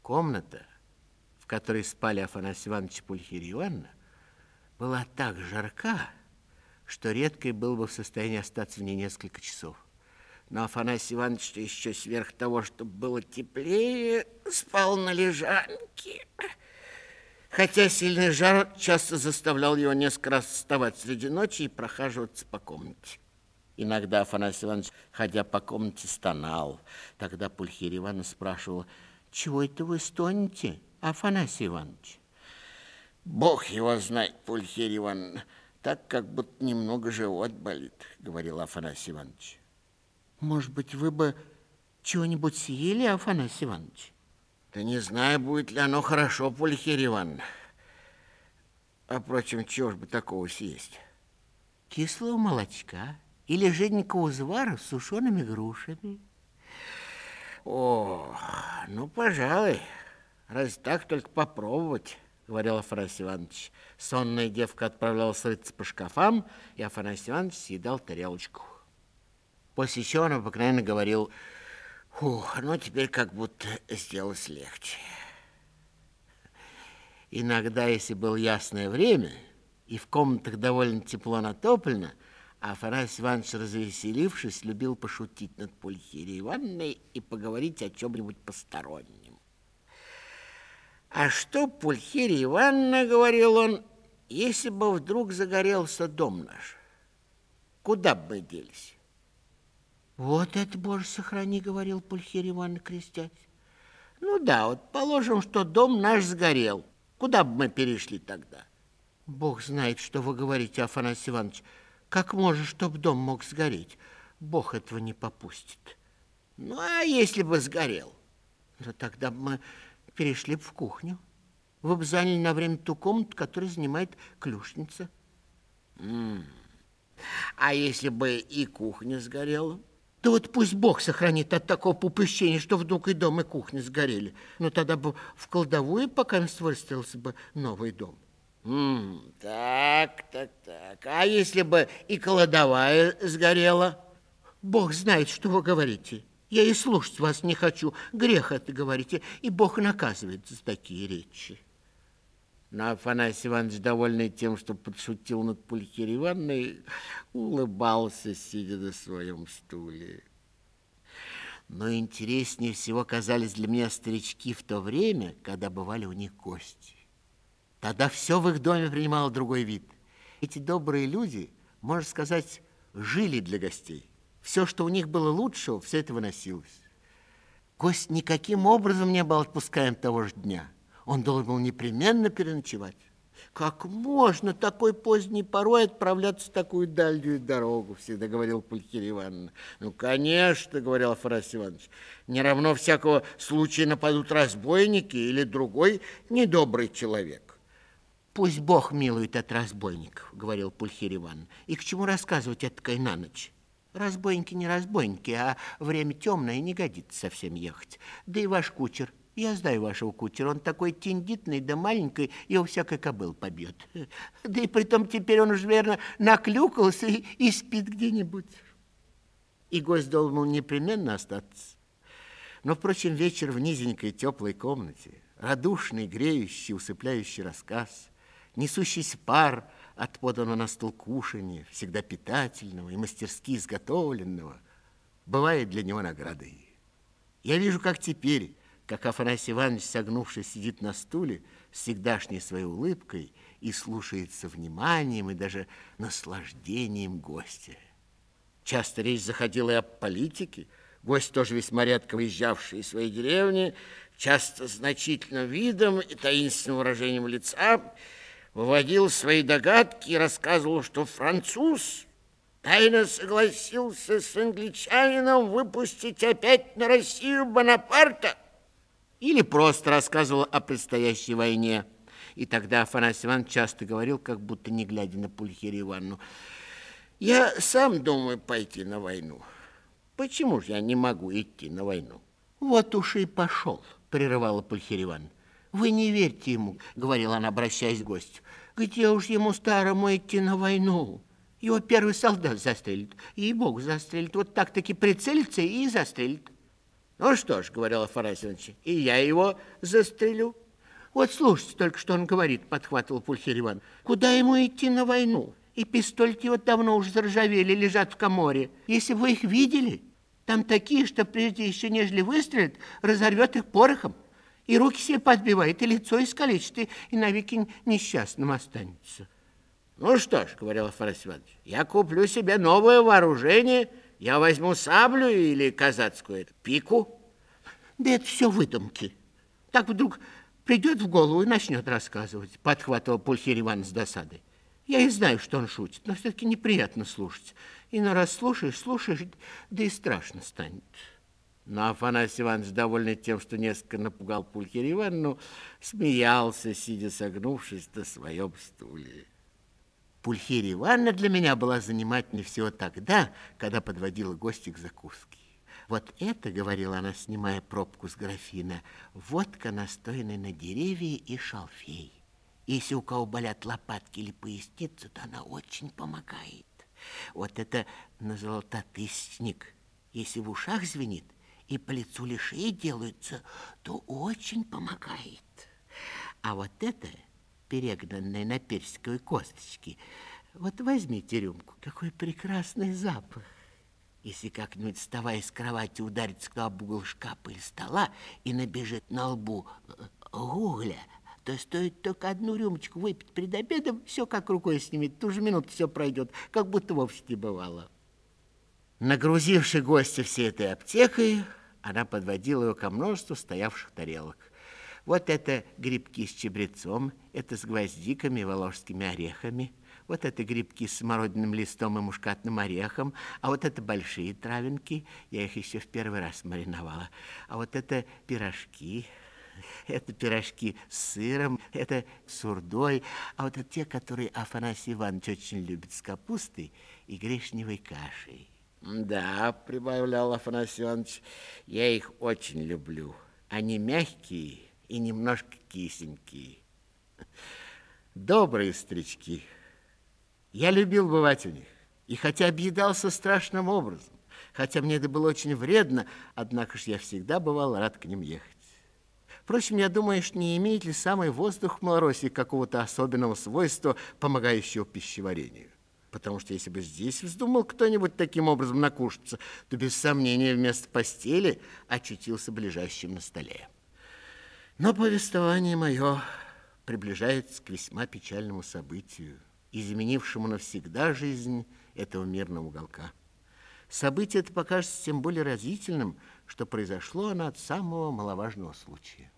Комната, в которой спали Афанасий Иванович и Пульхерия Ивановна, была так жарка, что редко был бы в состоянии остаться в ней несколько часов. Но Афанасий Иванович еще сверх того, чтобы было теплее, спал на лежанке. Хотя сильный жар часто заставлял его несколько раз вставать среди ночи и прохаживаться по комнате. Иногда Афанасий Иванович, ходя по комнате, стонал. Тогда Пульхерия Ивановна спрашивала: «Чего это вы стонете, Афанасий Иванович?» «Бог его знает, Пульхерия Ивановна, так как будто немного живот болит», — говорил Афанасий Иванович. «Может быть, вы бы чего-нибудь съели, Афанасий Иванович?» «Да не знаю, будет ли оно хорошо, Пульхерия Ивановна. А, впрочем, чего ж бы такого съесть?» «Кислого молочка или жиденького узвара с сушеными грушами». «О, ну, пожалуй, раз так, только попробовать», — говорил Афанасий Иванович. Сонная девка отправлялась рыться по шкафам, и Афанасий Иванович съедал тарелочку. После чего он обыкновенно говорил: «Фух, ну теперь как будто сделалось легче». Иногда, если было ясное время, и в комнатах довольно тепло натоплено, Афанасий Иванович, развеселившись, любил пошутить над Пульхерией Ивановной и поговорить о чем-нибудь постороннем. «А что, Пульхерия Ивановна, — говорил он, — если бы вдруг загорелся дом наш, куда бы мы делись?» «Вот это, Боже, сохрани, — говорил Пульхерия Ивановна, крестясь. — Ну да, вот положим, что дом наш сгорел. Куда бы мы перешли тогда?» «Бог знает, что вы говорите, Афанасий Иванович. Как можно, чтоб дом мог сгореть? Бог этого не попустит». «Ну, а если бы сгорел?» «Да тогда бы мы перешли бы в кухню. Вы бы заняли на время ту комнату, которую занимает клюшница». «А если бы и кухня сгорела?» «Да вот пусть Бог сохранит от такого попущения, что вдруг и дом, и кухня сгорели. Но тогда бы в кладовую пока выстроился бы новый дом». Так. А если бы и кладовая сгорела?» «Бог знает, что вы говорите. Я и слушать вас не хочу. Грех это говорите, и Бог наказывает за такие речи». Но Афанасий Иванович, довольный тем, что подшутил над Пульхерией Ивановной, улыбался, сидя на своем стуле. Но интереснее всего казались для меня старички в то время, когда бывали у них гости. Тогда все в их доме принимало другой вид. Эти добрые люди, можно сказать, жили для гостей. Все, что у них было лучшего, все это выносилось. Гость никаким образом не был отпускаем того же дня. Он должен был непременно переночевать. «Как можно такой поздней порой отправляться в такую дальнюю дорогу?» всегда говорил Пульхерия Ивановна. «Ну, конечно, — говорил Афанасий Иванович, — не равно всякого случая нападут разбойники или другой недобрый человек». «Пусть Бог милует от разбойников, — говорил Пульхерия Ивановна, — и к чему рассказывать этакой на ночь? Разбойники не разбойники, а время темное, не годится совсем ехать. Да и ваш кучер, я знаю вашего кучера, он такой тендитный да маленький, его всякая кобыла побьет. Да и притом теперь он уж, верно, наклюкался и спит где-нибудь». И гость должен был непременно остаться. Но, впрочем, вечер в низенькой теплой комнате, радушный, греющий, усыпляющий рассказ, несущийся пар от поданного на стол кушанья, всегда питательного и мастерски изготовленного, бывает для него наградой. Я вижу, как теперь, как Афанасий Иванович, согнувшись, сидит на стуле с всегдашней своей улыбкой и слушается вниманием и даже наслаждением гостя. Часто речь заходила и о политике. Гость, тоже весьма редко выезжавший из своей деревни, часто значительным видом и таинственным выражением лица, выводил свои догадки и рассказывал, что француз тайно согласился с англичанином выпустить опять на Россию Бонапарта. Или просто рассказывал о предстоящей войне. И тогда Афанасий Иванович часто говорил, как будто не глядя на Пульхерию Ивановну: «Я сам думаю пойти на войну. Почему же я не могу идти на войну?» «Вот уж и пошел», — прерывала Пульхерия Ивановна. «Вы не верьте ему, — говорила она, обращаясь к гостю. — Где уж ему старому идти на войну? Его первый солдат застрелит, ей-богу, застрелит. Вот так-таки прицелится и застрелит». Ну что ж, говорил Афанасий Иванович, и я его застрелю. Вот слушайте только, что он говорит, подхватывал Пульхерь Иван. Куда ему идти на войну? И пистольки вот давно уже заржавели, лежат в коморе. Если бы вы их видели, там такие, что прежде еще нежели выстрелят, разорвет их порохом. И руки себе подбивает, и лицо искалечит, и навеки несчастным останется. Ну что ж, говорил Афанасий Иванович, я куплю себе новое вооружение, я возьму саблю или казацкую пику. Да это все выдумки. Так вдруг придет в голову и начнет рассказывать, подхватывал Пульхерь Иван с досадой. Я и знаю, что он шутит, но все-таки неприятно слушать. И на раз слушаешь, да и страшно станет. Но Афанасий Иванович, довольный тем, что несколько напугал Пульхерь Ивановну, смеялся, сидя согнувшись на своем стуле. Пульхерия Ивановна для меня была занимательней всего тогда, когда подводила гостя к закуске. Вот это, говорила она, снимая пробку с графина, водка, настоянная на дереве и шалфей. Если у кого болят лопатки или поясница, то она очень помогает. Вот это на золототысячник. Если в ушах звенит и по лицу лишей делаются, то очень помогает. А вот это, перегнанное на персиковой косточке, вот возьмите рюмку, какой прекрасный запах. Если как-нибудь, вставая с кровати, ударится кто об угол шкафа или стола и набежит на лбу угля, то стоит только одну рюмочку выпить перед обедом, все как рукой снимет, ту же минуту все пройдет, как будто вовсе не бывало. Нагрузивши гостя всей этой аптекой, она подводила его ко множеству стоявших тарелок. Вот это грибки с чабрецом, это с гвоздиками и волжскими орехами. Вот это грибки с смородиным листом и мушкатным орехом. А вот это большие травинки, я их еще в первый раз мариновала. А вот это пирожки. Это пирожки с сыром, это с урдой. А вот это те, которые Афанасий Иванович очень любит, с капустой и гречневой кашей. Да, прибавлял Афанасий Иванович, я их очень люблю. Они мягкие и немножко кисленькие. Добрые старички. Я любил бывать у них. И хотя объедался страшным образом, хотя мне это было очень вредно, однако ж я всегда бывал рад к ним ехать. Впрочем, я думаю, что не имеет ли самый воздух в Малороссии какого-то особенного свойства, помогающего пищеварению. Потому что если бы здесь вздумал кто-нибудь таким образом накушаться, то без сомнения вместо постели очутился бы лежащим на столе. Но повествование мое приближается к весьма печальному событию, изменившему навсегда жизнь этого мирного уголка. Событие это покажется тем более разительным, что произошло оно от самого маловажного случая.